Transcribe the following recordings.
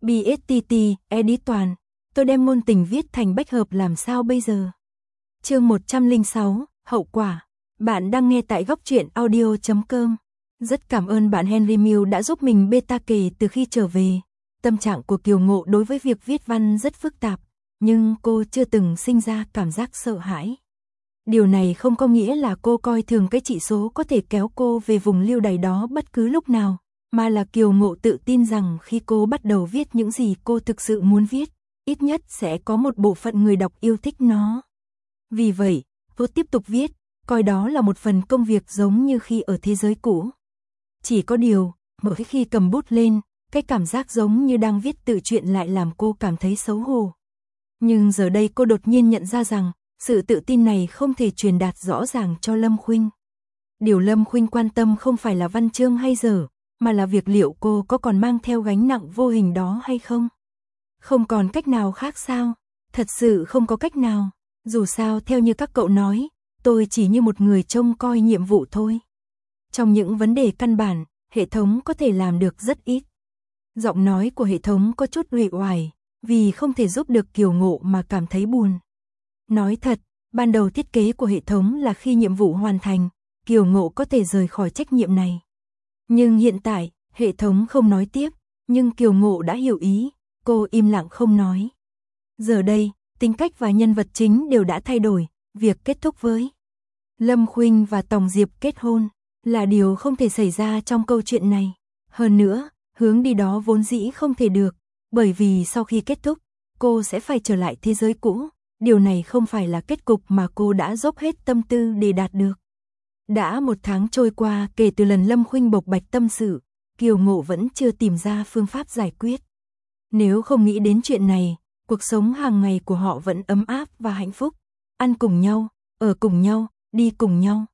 BSTT, edit toàn. Tôi đem ngôn tình viết thành bách hợp làm sao bây giờ? Chương 106, hậu quả. Bạn đang nghe tại góc truyện audio.com. Rất cảm ơn bạn Henry Mill đã giúp mình beta kể từ khi trở về. Tâm trạng của Kiều Ngộ đối với việc viết văn rất phức tạp, nhưng cô chưa từng sinh ra cảm giác sợ hãi. Điều này không có nghĩa là cô coi thường cái chỉ số có thể kéo cô về vùng lưu đày đó bất cứ lúc nào, mà là Kiều Ngộ tự tin rằng khi cô bắt đầu viết những gì cô thực sự muốn viết, ít nhất sẽ có một bộ phận người đọc yêu thích nó. Vì vậy, cô tiếp tục viết, coi đó là một phần công việc giống như khi ở thế giới cũ. Chỉ có điều, mỗi khi cầm bút lên, cái cảm giác giống như đang viết tự truyện lại làm cô cảm thấy xấu hổ. Nhưng giờ đây cô đột nhiên nhận ra rằng, sự tự tin này không thể truyền đạt rõ ràng cho Lâm Khuynh. Điều Lâm Khuynh quan tâm không phải là văn chương hay dở, mà là việc liệu cô có còn mang theo gánh nặng vô hình đó hay không. Không còn cách nào khác sao? Thật sự không có cách nào. Dù sao theo như các cậu nói, tôi chỉ như một người trông coi nhiệm vụ thôi. Trong những vấn đề căn bản, hệ thống có thể làm được rất ít. Giọng nói của hệ thống có chút uể oải, vì không thể giúp được Kiều Ngộ mà cảm thấy buồn. Nói thật, ban đầu thiết kế của hệ thống là khi nhiệm vụ hoàn thành, Kiều Ngộ có thể rời khỏi trách nhiệm này. Nhưng hiện tại, hệ thống không nói tiếp, nhưng Kiều Ngộ đã hiểu ý, cô im lặng không nói. Giờ đây, tính cách và nhân vật chính đều đã thay đổi, việc kết thúc với Lâm Khuynh và Tòng Diệp kết hôn là điều không thể xảy ra trong câu chuyện này. Hơn nữa, hướng đi đó vốn dĩ không thể được, bởi vì sau khi kết thúc, cô sẽ phải trở lại thế giới cũ. Điều này không phải là kết cục mà cô đã dốc hết tâm tư để đạt được. Đã 1 tháng trôi qua kể từ lần Lâm Khuynh bộc bạch tâm sự, Kiều Ngộ vẫn chưa tìm ra phương pháp giải quyết. Nếu không nghĩ đến chuyện này, cuộc sống hàng ngày của họ vẫn ấm áp và hạnh phúc. Ăn cùng nhau, ở cùng nhau, đi cùng nhau.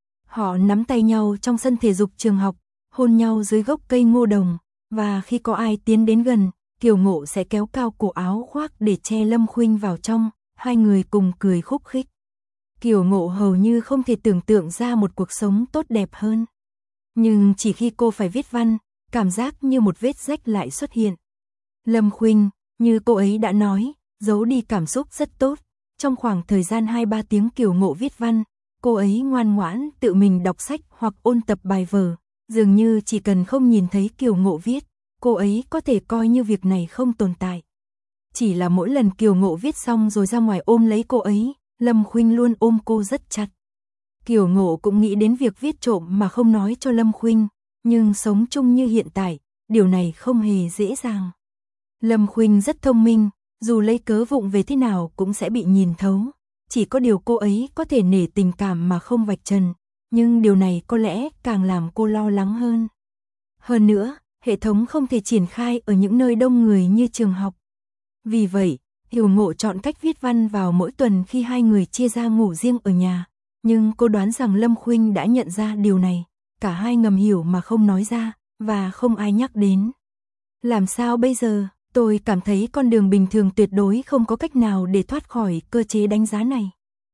Họ nắm tay nhau trong sân thể dục trường học, hôn nhau dưới gốc cây ngô đồng, và khi có ai tiến đến gần, Kiều Ngộ sẽ kéo cao cổ áo khoác để che Lâm Khuynh vào trong, hai người cùng cười khúc khích. Kiều Ngộ hầu như không thể tưởng tượng ra một cuộc sống tốt đẹp hơn. Nhưng chỉ khi cô phải viết văn, cảm giác như một vết rách lại xuất hiện. Lâm Khuynh, như cô ấy đã nói, giấu đi cảm xúc rất tốt. Trong khoảng thời gian 2-3 tiếng Kiều Ngộ viết văn, cô ấy ngoan ngoãn tự mình đọc sách hoặc ôn tập bài vở. Dường như chỉ cần không nhìn thấy Kiều Ngộ viết, cô ấy có thể coi như việc này không tồn tại. Chỉ là mỗi lần Kiều Ngộ viết xong rồi ra ngoài ôm lấy cô ấy, Lâm Khuynh luôn ôm cô rất chặt. Kiều Ngộ cũng nghĩ đến việc viết trộm mà không nói cho Lâm Khuynh, nhưng sống chung như hiện tại, điều này không hề dễ dàng. Lâm Khuynh rất thông minh, dù lấy cớ vụng về thế nào cũng sẽ bị nhìn thấu. Chỉ có điều cô ấy có thể nể tình cảm mà không vạch trần, nhưng điều này có lẽ càng làm cô lo lắng hơn. Hơn nữa, hệ thống không thể triển khai ở những nơi đông người như trường học. Vì vậy, Kiều Ngộ chọn cách viết văn vào mỗi tuần khi hai người chia ra ngủ riêng ở nhà. Nhưng cô đoán rằng Lâm Khuynh đã nhận ra điều này, cả hai ngầm hiểu mà không nói ra, và không ai nhắc đến. Làm sao bây giờ? Tôi cảm thấy con đường bình thường tuyệt đối không có cách nào để thoát khỏi cơ chế đánh giá này.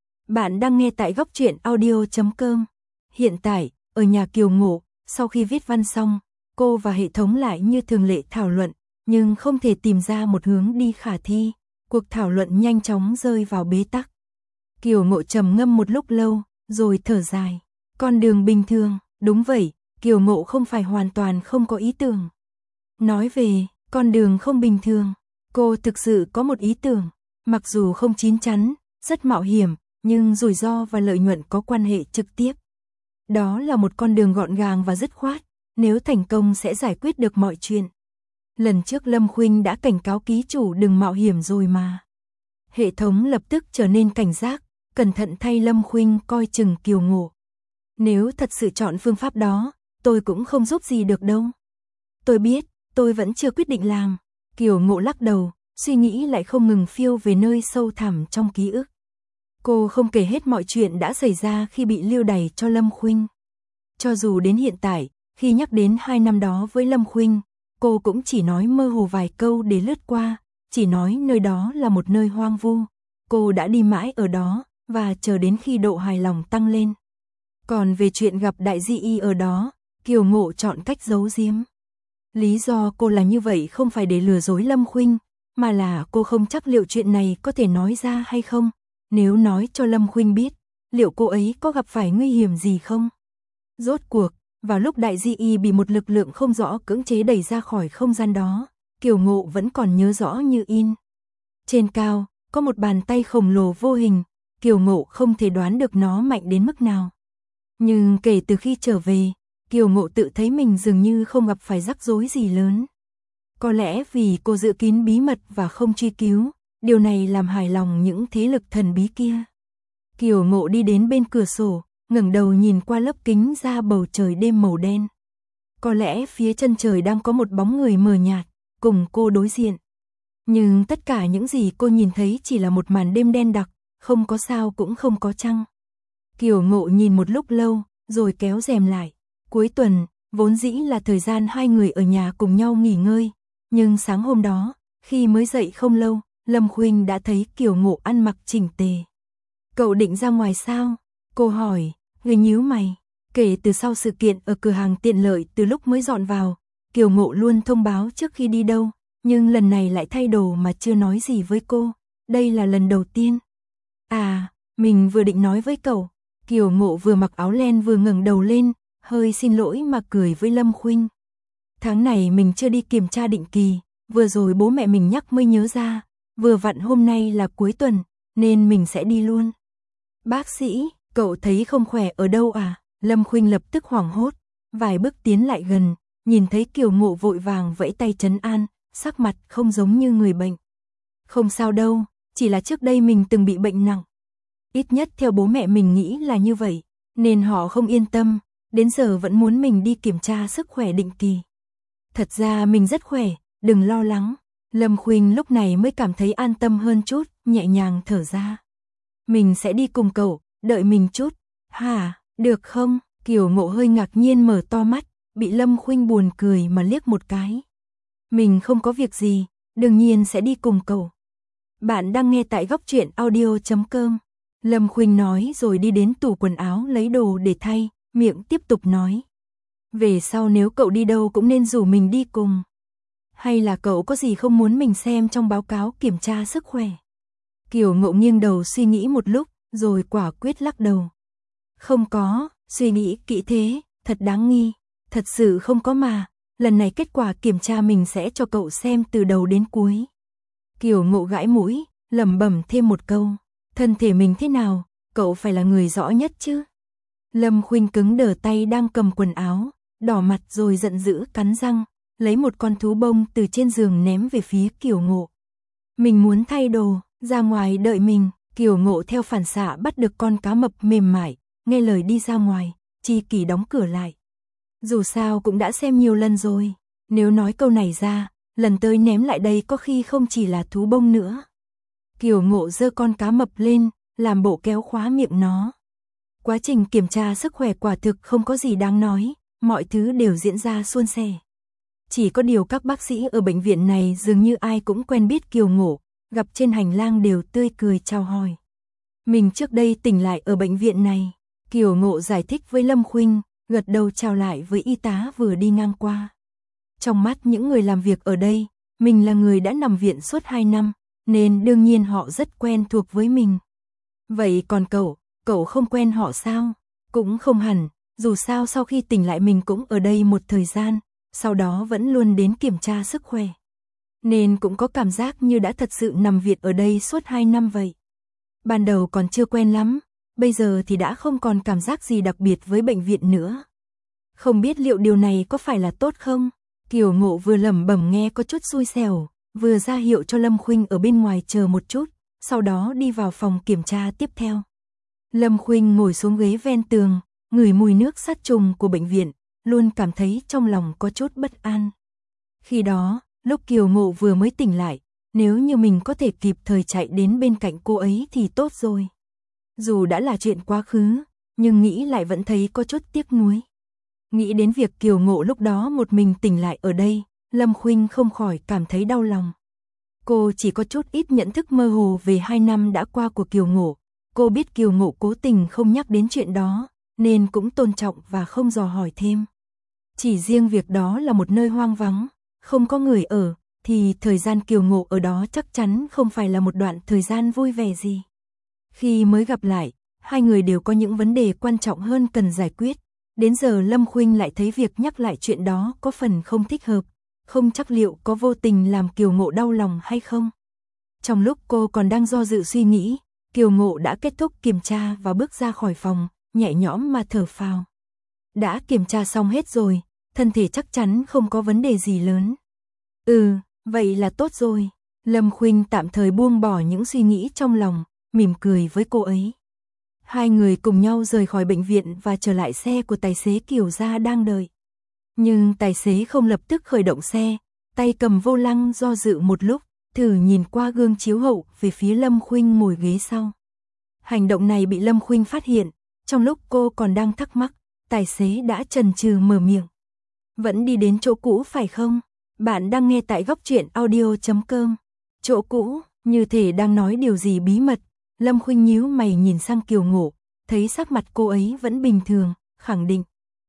Bạn đang nghe tại góc truyện audio.com. Hiện tại, ở nhà Kiều Ngộ, sau khi viết văn xong, cô và hệ thống lại như thường lệ thảo luận, nhưng không thể tìm ra một hướng đi khả thi. Cuộc thảo luận nhanh chóng rơi vào bế tắc. Kiều Ngộ trầm ngâm một lúc lâu, rồi thở dài. Con đường bình thường, đúng vậy, Kiều Ngộ không phải hoàn toàn không có ý tưởng. Nói về con đường không bình thường, cô thực sự có một ý tưởng, mặc dù không chín chắn, rất mạo hiểm, nhưng rủi ro và lợi nhuận có quan hệ trực tiếp. Đó là một con đường gọn gàng và dứt khoát, nếu thành công sẽ giải quyết được mọi chuyện. Lần trước Lâm Khuynh đã cảnh cáo ký chủ đừng mạo hiểm rồi mà. Hệ thống lập tức trở nên cảnh giác, cẩn thận thay Lâm Khuynh coi chừng Kiều Ngộ. Nếu thật sự chọn phương pháp đó, tôi cũng không giúp gì được đâu. Tôi biết, tôi vẫn chưa quyết định làm. Kiều Ngộ lắc đầu, suy nghĩ lại không ngừng phiêu về nơi sâu thẳm trong ký ức. Cô không kể hết mọi chuyện đã xảy ra khi bị lưu đày cho Lâm Khuynh. Cho dù đến hiện tại, khi nhắc đến 2 năm đó với Lâm Khuynh, cô cũng chỉ nói mơ hồ vài câu để lướt qua, chỉ nói nơi đó là một nơi hoang vu. Cô đã đi mãi ở đó, và chờ đến khi độ hài lòng tăng lên. Còn về chuyện gặp đại di y ở đó, Kiều Ngộ chọn cách giấu giếm. Lý do cô là như vậy không phải để lừa dối Lâm Khuynh, mà là cô không chắc liệu chuyện này có thể nói ra hay không. Nếu nói cho Lâm Khuynh biết, liệu cô ấy có gặp phải nguy hiểm gì không? Rốt cuộc, vào lúc Đại Di Y bị một lực lượng không rõ cưỡng chế đẩy ra khỏi không gian đó, Kiều Ngộ vẫn còn nhớ rõ như in. Trên cao, có một bàn tay khổng lồ vô hình, Kiều Ngộ không thể đoán được nó mạnh đến mức nào. Nhưng kể từ khi trở về, Kiều Ngộ tự thấy mình dường như không gặp phải rắc rối gì lớn. Có lẽ vì cô giữ kín bí mật và không truy cứu, điều này làm hài lòng những thế lực thần bí kia. Kiều Ngộ đi đến bên cửa sổ, ngẩng đầu nhìn qua lớp kính ra bầu trời đêm màu đen. Có lẽ phía chân trời đang có một bóng người mờ nhạt, cùng cô đối diện. Nhưng tất cả những gì cô nhìn thấy chỉ là một màn đêm đen đặc, không có sao cũng không có trăng. Kiều Ngộ nhìn một lúc lâu, rồi kéo rèm lại. Cuối tuần, vốn dĩ là thời gian hai người ở nhà cùng nhau nghỉ ngơi. Nhưng sáng hôm đó, khi mới dậy không lâu, Lâm Khuynh đã thấy Kiều Ngộ ăn mặc chỉnh tề. Cậu định ra ngoài sao? Cô hỏi, người nhíu mày. Kể từ sau sự kiện ở cửa hàng tiện lợi từ lúc mới dọn vào, Kiều Ngộ luôn thông báo trước khi đi đâu, nhưng lần này lại thay đồ mà chưa nói gì với cô. Đây là lần đầu tiên. À, mình vừa định nói với cậu. Kiều Ngộ vừa mặc áo len vừa ngẩng đầu lên, hơi xin lỗi mà cười với Lâm Khuynh. Tháng này mình chưa đi kiểm tra định kỳ, vừa rồi bố mẹ mình nhắc mới nhớ ra, vừa vặn hôm nay là cuối tuần, nên mình sẽ đi luôn. Bác sĩ, cậu thấy không khỏe ở đâu à? Lâm Khuynh lập tức hoảng hốt, vài bước tiến lại gần, nhìn thấy Kiều Ngộ vội vàng vẫy tay trấn an, sắc mặt không giống như người bệnh. Không sao đâu, chỉ là trước đây mình từng bị bệnh nặng. Ít nhất theo bố mẹ mình nghĩ là như vậy, nên họ không yên tâm, đến giờ vẫn muốn mình đi kiểm tra sức khỏe định kỳ. Thật ra mình rất khỏe, đừng lo lắng. Lâm Khuynh lúc này mới cảm thấy an tâm hơn chút, nhẹ nhàng thở ra. Mình sẽ đi cùng cậu, đợi mình chút. Hả, được không? Kiều Ngộ hơi ngạc nhiên mở to mắt, bị Lâm Khuynh buồn cười mà liếc một cái. Mình không có việc gì, đương nhiên sẽ đi cùng cậu. Bạn đang nghe tại góc truyện audio.com. Lâm Khuynh nói rồi đi đến tủ quần áo lấy đồ để thay, miệng tiếp tục nói. Về sau nếu cậu đi đâu cũng nên rủ mình đi cùng. Hay là cậu có gì không muốn mình xem trong báo cáo kiểm tra sức khỏe? Kiều Ngộ nghiêng đầu suy nghĩ một lúc, rồi quả quyết lắc đầu. Không có, suy nghĩ kỹ thế, thật đáng nghi. Thật sự không có mà, lần này kết quả kiểm tra mình sẽ cho cậu xem từ đầu đến cuối. Kiều Ngộ gãi mũi, lẩm bẩm thêm một câu. Thân thể mình thế nào, cậu phải là người rõ nhất chứ. Lâm Khuynh cứng đờ tay đang cầm quần áo, đỏ mặt rồi giận dữ cắn răng, lấy một con thú bông từ trên giường ném về phía Kiều Ngộ. Mình muốn thay đồ, ra ngoài đợi mình. Kiều Ngộ theo phản xạ bắt được con cá mập mềm mại, nghe lời đi ra ngoài, Chi Kỳ đóng cửa lại. Dù sao cũng đã xem nhiều lần rồi, nếu nói câu này ra, lần tới ném lại đây có khi không chỉ là thú bông nữa. Kiều Ngộ giơ con cá mập lên, làm bộ kéo khóa miệng nó. Quá trình kiểm tra sức khỏe quả thực không có gì đáng nói, mọi thứ đều diễn ra suôn sẻ. Chỉ có điều các bác sĩ ở bệnh viện này dường như ai cũng quen biết Kiều Ngộ, gặp trên hành lang đều tươi cười chào hỏi. Mình trước đây tỉnh lại ở bệnh viện này, Kiều Ngộ giải thích với Lâm Khuynh, gật đầu chào lại với y tá vừa đi ngang qua. Trong mắt những người làm việc ở đây, mình là người đã nằm viện suốt 2 năm, nên đương nhiên họ rất quen thuộc với mình. Vậy còn cậu không quen họ sao? Cũng không hẳn, dù sao sau khi tỉnh lại mình cũng ở đây một thời gian, sau đó vẫn luôn đến kiểm tra sức khỏe. Nên cũng có cảm giác như đã thật sự nằm viện ở đây suốt 2 năm vậy. Ban đầu còn chưa quen lắm, bây giờ thì đã không còn cảm giác gì đặc biệt với bệnh viện nữa. Không biết liệu điều này có phải là tốt không? Kiều Ngộ vừa lẩm bẩm nghe có chút xui xẻo, vừa ra hiệu cho Lâm Khuynh ở bên ngoài chờ một chút, sau đó đi vào phòng kiểm tra tiếp theo. Lâm Khuynh ngồi xuống ghế ven tường, ngửi mùi nước sát trùng của bệnh viện, luôn cảm thấy trong lòng có chút bất an. Khi đó, lúc Kiều Ngộ vừa mới tỉnh lại, nếu như mình có thể kịp thời chạy đến bên cạnh cô ấy thì tốt rồi. Dù đã là chuyện quá khứ, nhưng nghĩ lại vẫn thấy có chút tiếc nuối. Nghĩ đến việc Kiều Ngộ lúc đó một mình tỉnh lại ở đây, Lâm Khuynh không khỏi cảm thấy đau lòng. Cô chỉ có chút ít nhận thức mơ hồ về 2 năm đã qua của Kiều Ngộ. Cô biết Kiều Ngộ cố tình không nhắc đến chuyện đó, nên cũng tôn trọng và không dò hỏi thêm. Chỉ riêng việc đó là một nơi hoang vắng, không có người ở, thì thời gian Kiều Ngộ ở đó chắc chắn không phải là một đoạn thời gian vui vẻ gì. Khi mới gặp lại, hai người đều có những vấn đề quan trọng hơn cần giải quyết. Đến giờ Lâm Khuynh lại thấy việc nhắc lại chuyện đó có phần không thích hợp, không chắc liệu có vô tình làm Kiều Ngộ đau lòng hay không. Trong lúc cô còn đang do dự suy nghĩ, Kiều Ngộ đã kết thúc kiểm tra và bước ra khỏi phòng, nhẹ nhõm mà thở phào. Đã kiểm tra xong hết rồi, thân thể chắc chắn không có vấn đề gì lớn. Vậy là tốt rồi. Lâm Khuynh tạm thời buông bỏ những suy nghĩ trong lòng, mỉm cười với cô ấy. Hai người cùng nhau rời khỏi bệnh viện và trở lại xe của tài xế Kiều gia đang đợi. Nhưng tài xế không lập tức khởi động xe, tay cầm vô lăng do dự một lúc, thử nhìn qua gương chiếu hậu về phía Lâm Khuynh ngồi ghế sau. Hành động này bị Lâm Khuynh phát hiện, trong lúc cô còn đang thắc mắc, tài xế đã chần chừ mở miệng. Vẫn đi đến chỗ cũ phải không? Bạn đang nghe tại góc truyện audio.com. Chỗ cũ, như thể đang nói điều gì bí mật. Lâm Khuynh nhíu mày nhìn sang Kiều Ngộ, thấy sắc mặt cô ấy vẫn bình thường, khẳng định.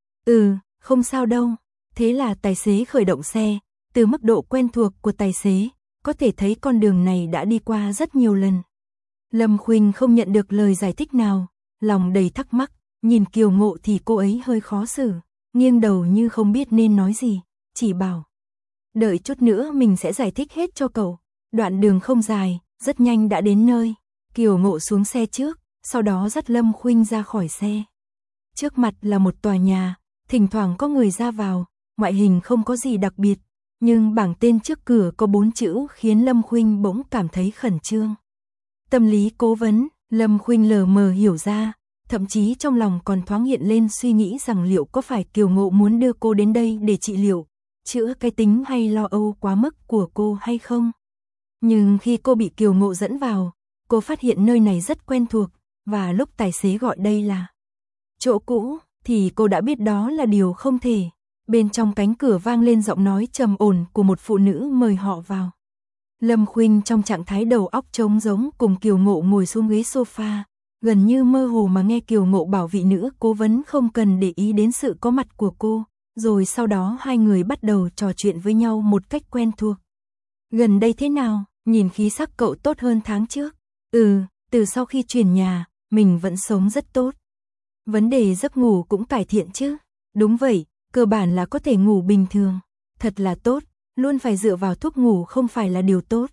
Không sao đâu. Thế là tài xế khởi động xe, từ mức độ quen thuộc của tài xế, có thể thấy con đường này đã đi qua rất nhiều lần. Lâm Khuynh không nhận được lời giải thích nào, lòng đầy thắc mắc, nhìn Kiều Ngộ thì cô ấy hơi khó xử, nghiêng đầu như không biết nên nói gì, chỉ bảo. Đợi chút nữa mình sẽ giải thích hết cho cậu. Đoạn đường không dài, rất nhanh đã đến nơi. Kiều Ngộ xuống xe trước, sau đó dắt Lâm Khuynh ra khỏi xe. Trước mặt là một tòa nhà, thỉnh thoảng có người ra vào, ngoại hình không có gì đặc biệt, nhưng bảng tên trước cửa có 4 chữ khiến Lâm Khuynh bỗng cảm thấy khẩn trương. Tâm lý cố vấn, Lâm Khuynh lờ mờ hiểu ra, thậm chí trong lòng còn thoáng hiện lên suy nghĩ rằng liệu có phải Kiều Ngộ muốn đưa cô đến đây để trị liệu, chữa cái tính hay lo âu quá mức của cô hay không. Nhưng khi cô bị Kiều Ngộ dẫn vào, cô phát hiện nơi này rất quen thuộc, và lúc tài xế gọi đây là chỗ cũ, thì cô đã biết đó là điều không thể. Bên trong cánh cửa vang lên giọng nói trầm ổn của một phụ nữ mời họ vào. Lâm Khuynh trong trạng thái đầu óc trống rỗng cùng Kiều Ngộ ngồi xuống ghế sofa, gần như mơ hồ mà nghe Kiều Ngộ bảo vị nữ cố vấn không cần để ý đến sự có mặt của cô, rồi sau đó hai người bắt đầu trò chuyện với nhau một cách quen thuộc. Gần đây thế nào, nhìn khí sắc cậu tốt hơn tháng trước. Từ sau khi chuyển nhà, mình vẫn sống rất tốt. Vấn đề giấc ngủ cũng cải thiện chứ. Đúng vậy, cơ bản là có thể ngủ bình thường. Thật là tốt, luôn phải dựa vào thuốc ngủ không phải là điều tốt.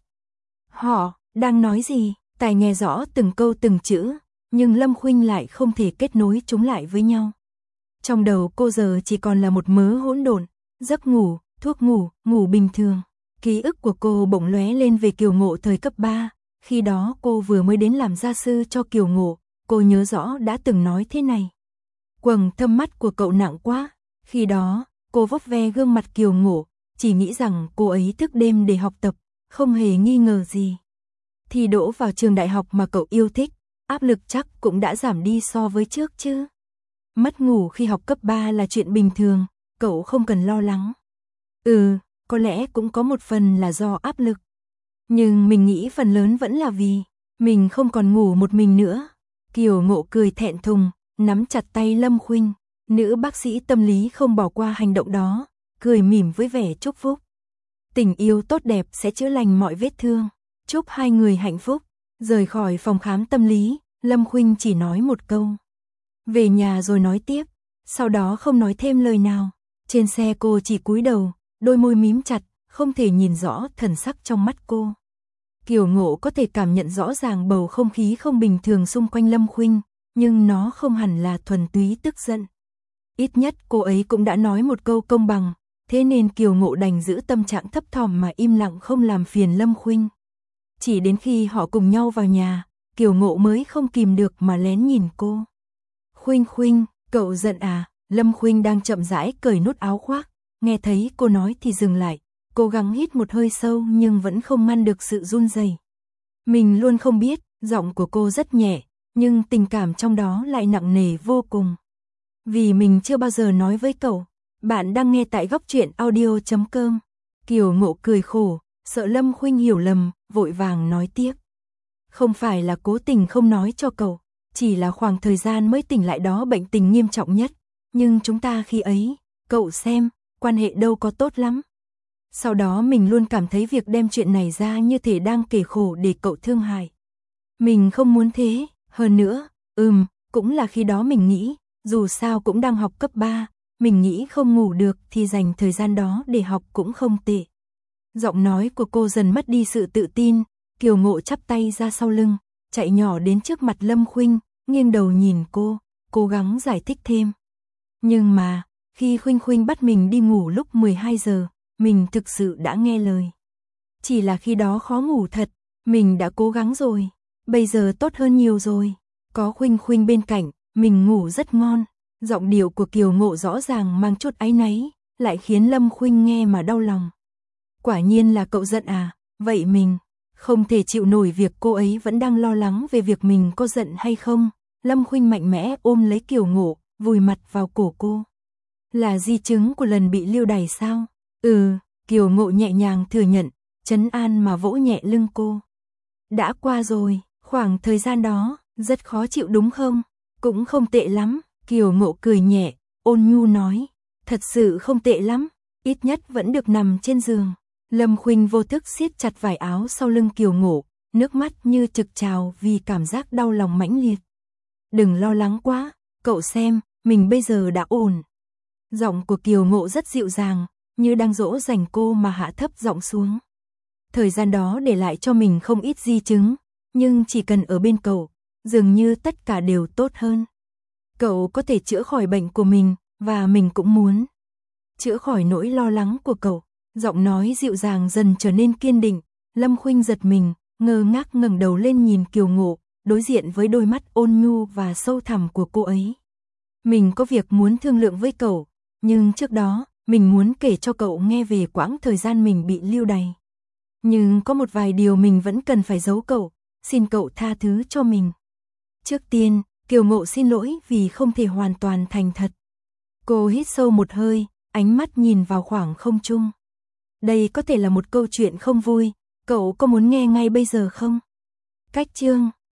Họ đang nói gì? Tài nghe rõ từng câu từng chữ, nhưng Lâm Khuynh lại không thể kết nối chúng lại với nhau. Trong đầu cô giờ chỉ còn là một mớ hỗn độn, giấc ngủ, thuốc ngủ, ngủ bình thường. Ký ức của cô bỗng lóe lên về Kiều Ngộ thời cấp 3, khi đó cô vừa mới đến làm gia sư cho Kiều Ngộ, cô nhớ rõ đã từng nói thế này. Quầng thâm mắt của cậu nặng quá, khi đó, cô vuốt ve gương mặt Kiều Ngộ, chỉ nghĩ rằng cô ấy thức đêm để học tập, không hề nghi ngờ gì. Thi đỗ vào trường đại học mà cậu yêu thích, áp lực chắc cũng đã giảm đi so với trước chứ. Mất ngủ khi học cấp 3 là chuyện bình thường, cậu không cần lo lắng. Có lẽ cũng có một phần là do áp lực. Nhưng mình nghĩ phần lớn vẫn là vì mình không còn ngủ một mình nữa. Kiều Ngộ cười thẹn thùng, nắm chặt tay Lâm Khuynh. Nữ bác sĩ tâm lý không bỏ qua hành động đó, cười mỉm với vẻ chúc phúc. Tình yêu tốt đẹp sẽ chữa lành mọi vết thương. Chúc hai người hạnh phúc. Rời khỏi phòng khám tâm lý, Lâm Khuynh chỉ nói một câu. Về nhà rồi nói tiếp. Sau đó không nói thêm lời nào. Trên xe cô chỉ cúi đầu, đôi môi mím chặt, không thể nhìn rõ thần sắc trong mắt cô. Kiều Ngộ có thể cảm nhận rõ ràng bầu không khí không bình thường xung quanh Lâm Khuynh, nhưng nó không hẳn là thuần túy tức giận. Ít nhất cô ấy cũng đã nói một câu công bằng, thế nên Kiều Ngộ đành giữ tâm trạng thấp thỏm mà im lặng không làm phiền Lâm Khuynh. Chỉ đến khi họ cùng nhau vào nhà, Kiều Ngộ mới không kìm được mà lén nhìn cô. Khuynh, cậu giận à? Lâm Khuynh đang chậm rãi cởi nút áo khoác, nghe thấy cô nói thì dừng lại, cố gắng hít một hơi sâu nhưng vẫn không ngăn được sự run rẩy. Mình luôn không biết, giọng của cô rất nhẹ, nhưng tình cảm trong đó lại nặng nề vô cùng. Vì mình chưa bao giờ nói với cậu. Bạn đang nghe tại góc truyện audio.com. Kiều Ngộ cười khổ, sợ Lâm Khuynh hiểu lầm, vội vàng nói tiếp. Không phải là cố tình không nói cho cậu, chỉ là khoảng thời gian mới tỉnh lại đó bệnh tình nghiêm trọng nhất. Nhưng chúng ta khi ấy, Cậu xem, quan hệ đâu có tốt lắm. Sau đó mình luôn cảm thấy việc đem chuyện này ra như thể đang kể khổ để cậu thương hại. Mình không muốn thế, hơn nữa, cũng là khi đó mình nghĩ, dù sao cũng đang học cấp 3, mình nghĩ không ngủ được thì dành thời gian đó để học cũng không tệ. Giọng nói của cô dần mất đi sự tự tin, Kiều Ngộ chắp tay ra sau lưng, chạy nhỏ đến trước mặt Lâm Khuynh, nghiêng đầu nhìn cô, cố gắng giải thích thêm. Nhưng mà, khi Khuynh Khuynh bắt mình đi ngủ lúc 12 giờ, mình thực sự đã nghe lời. Chỉ là khi đó khó ngủ thật, mình đã cố gắng rồi, bây giờ tốt hơn nhiều rồi. Có Khuynh Khuynh bên cạnh, mình ngủ rất ngon. Giọng điệu của Kiều Ngộ rõ ràng mang chút áy náy, lại khiến Lâm Khuynh nghe mà đau lòng. Quả nhiên là cậu giận à, vậy mình không thể chịu nổi việc cô ấy vẫn đang lo lắng về việc mình có giận hay không. Lâm Khuynh mạnh mẽ ôm lấy Kiều Ngộ, vùi mặt vào cổ cô. Là di chứng của lần bị lưu đày sao? Kiều Ngộ nhẹ nhàng thừa nhận, trấn an mà vỗ nhẹ lưng cô. Đã qua rồi, khoảng thời gian đó, rất khó chịu đúng không? Cũng không tệ lắm, Kiều Ngộ cười nhẹ, ôn nhu nói. Thật sự không tệ lắm, ít nhất vẫn được nằm trên giường. Lâm Khuynh vô thức siết chặt vải áo sau lưng Kiều Ngộ, nước mắt như trực trào vì cảm giác đau lòng mãnh liệt. Đừng lo lắng quá, cậu xem, mình bây giờ đã ổn. Giọng của Kiều Ngộ rất dịu dàng, như đang dỗ dành cô mà hạ thấp giọng xuống. Thời gian đó để lại cho mình không ít di chứng, nhưng chỉ cần ở bên cậu, dường như tất cả đều tốt hơn. Cậu có thể chữa khỏi bệnh của mình, và mình cũng muốn chữa khỏi nỗi lo lắng của cậu. Giọng nói dịu dàng dần trở nên kiên định, Lâm Khuynh giật mình, ngơ ngác ngẩng đầu lên nhìn Kiều Ngộ, đối diện với đôi mắt ôn nhu và sâu thẳm của cô ấy. Mình có việc muốn thương lượng với cậu, nhưng trước đó, mình muốn kể cho cậu nghe về quãng thời gian mình bị lưu đày. Nhưng có một vài điều mình vẫn cần phải giấu cậu, xin cậu tha thứ cho mình. Trước tiên, Kiều Ngộ xin lỗi vì không thể hoàn toàn thành thật. Cô hít sâu một hơi, ánh mắt nhìn vào khoảng không trung. Đây có thể là một câu chuyện không vui, cậu có muốn nghe ngay bây giờ không? Cách chương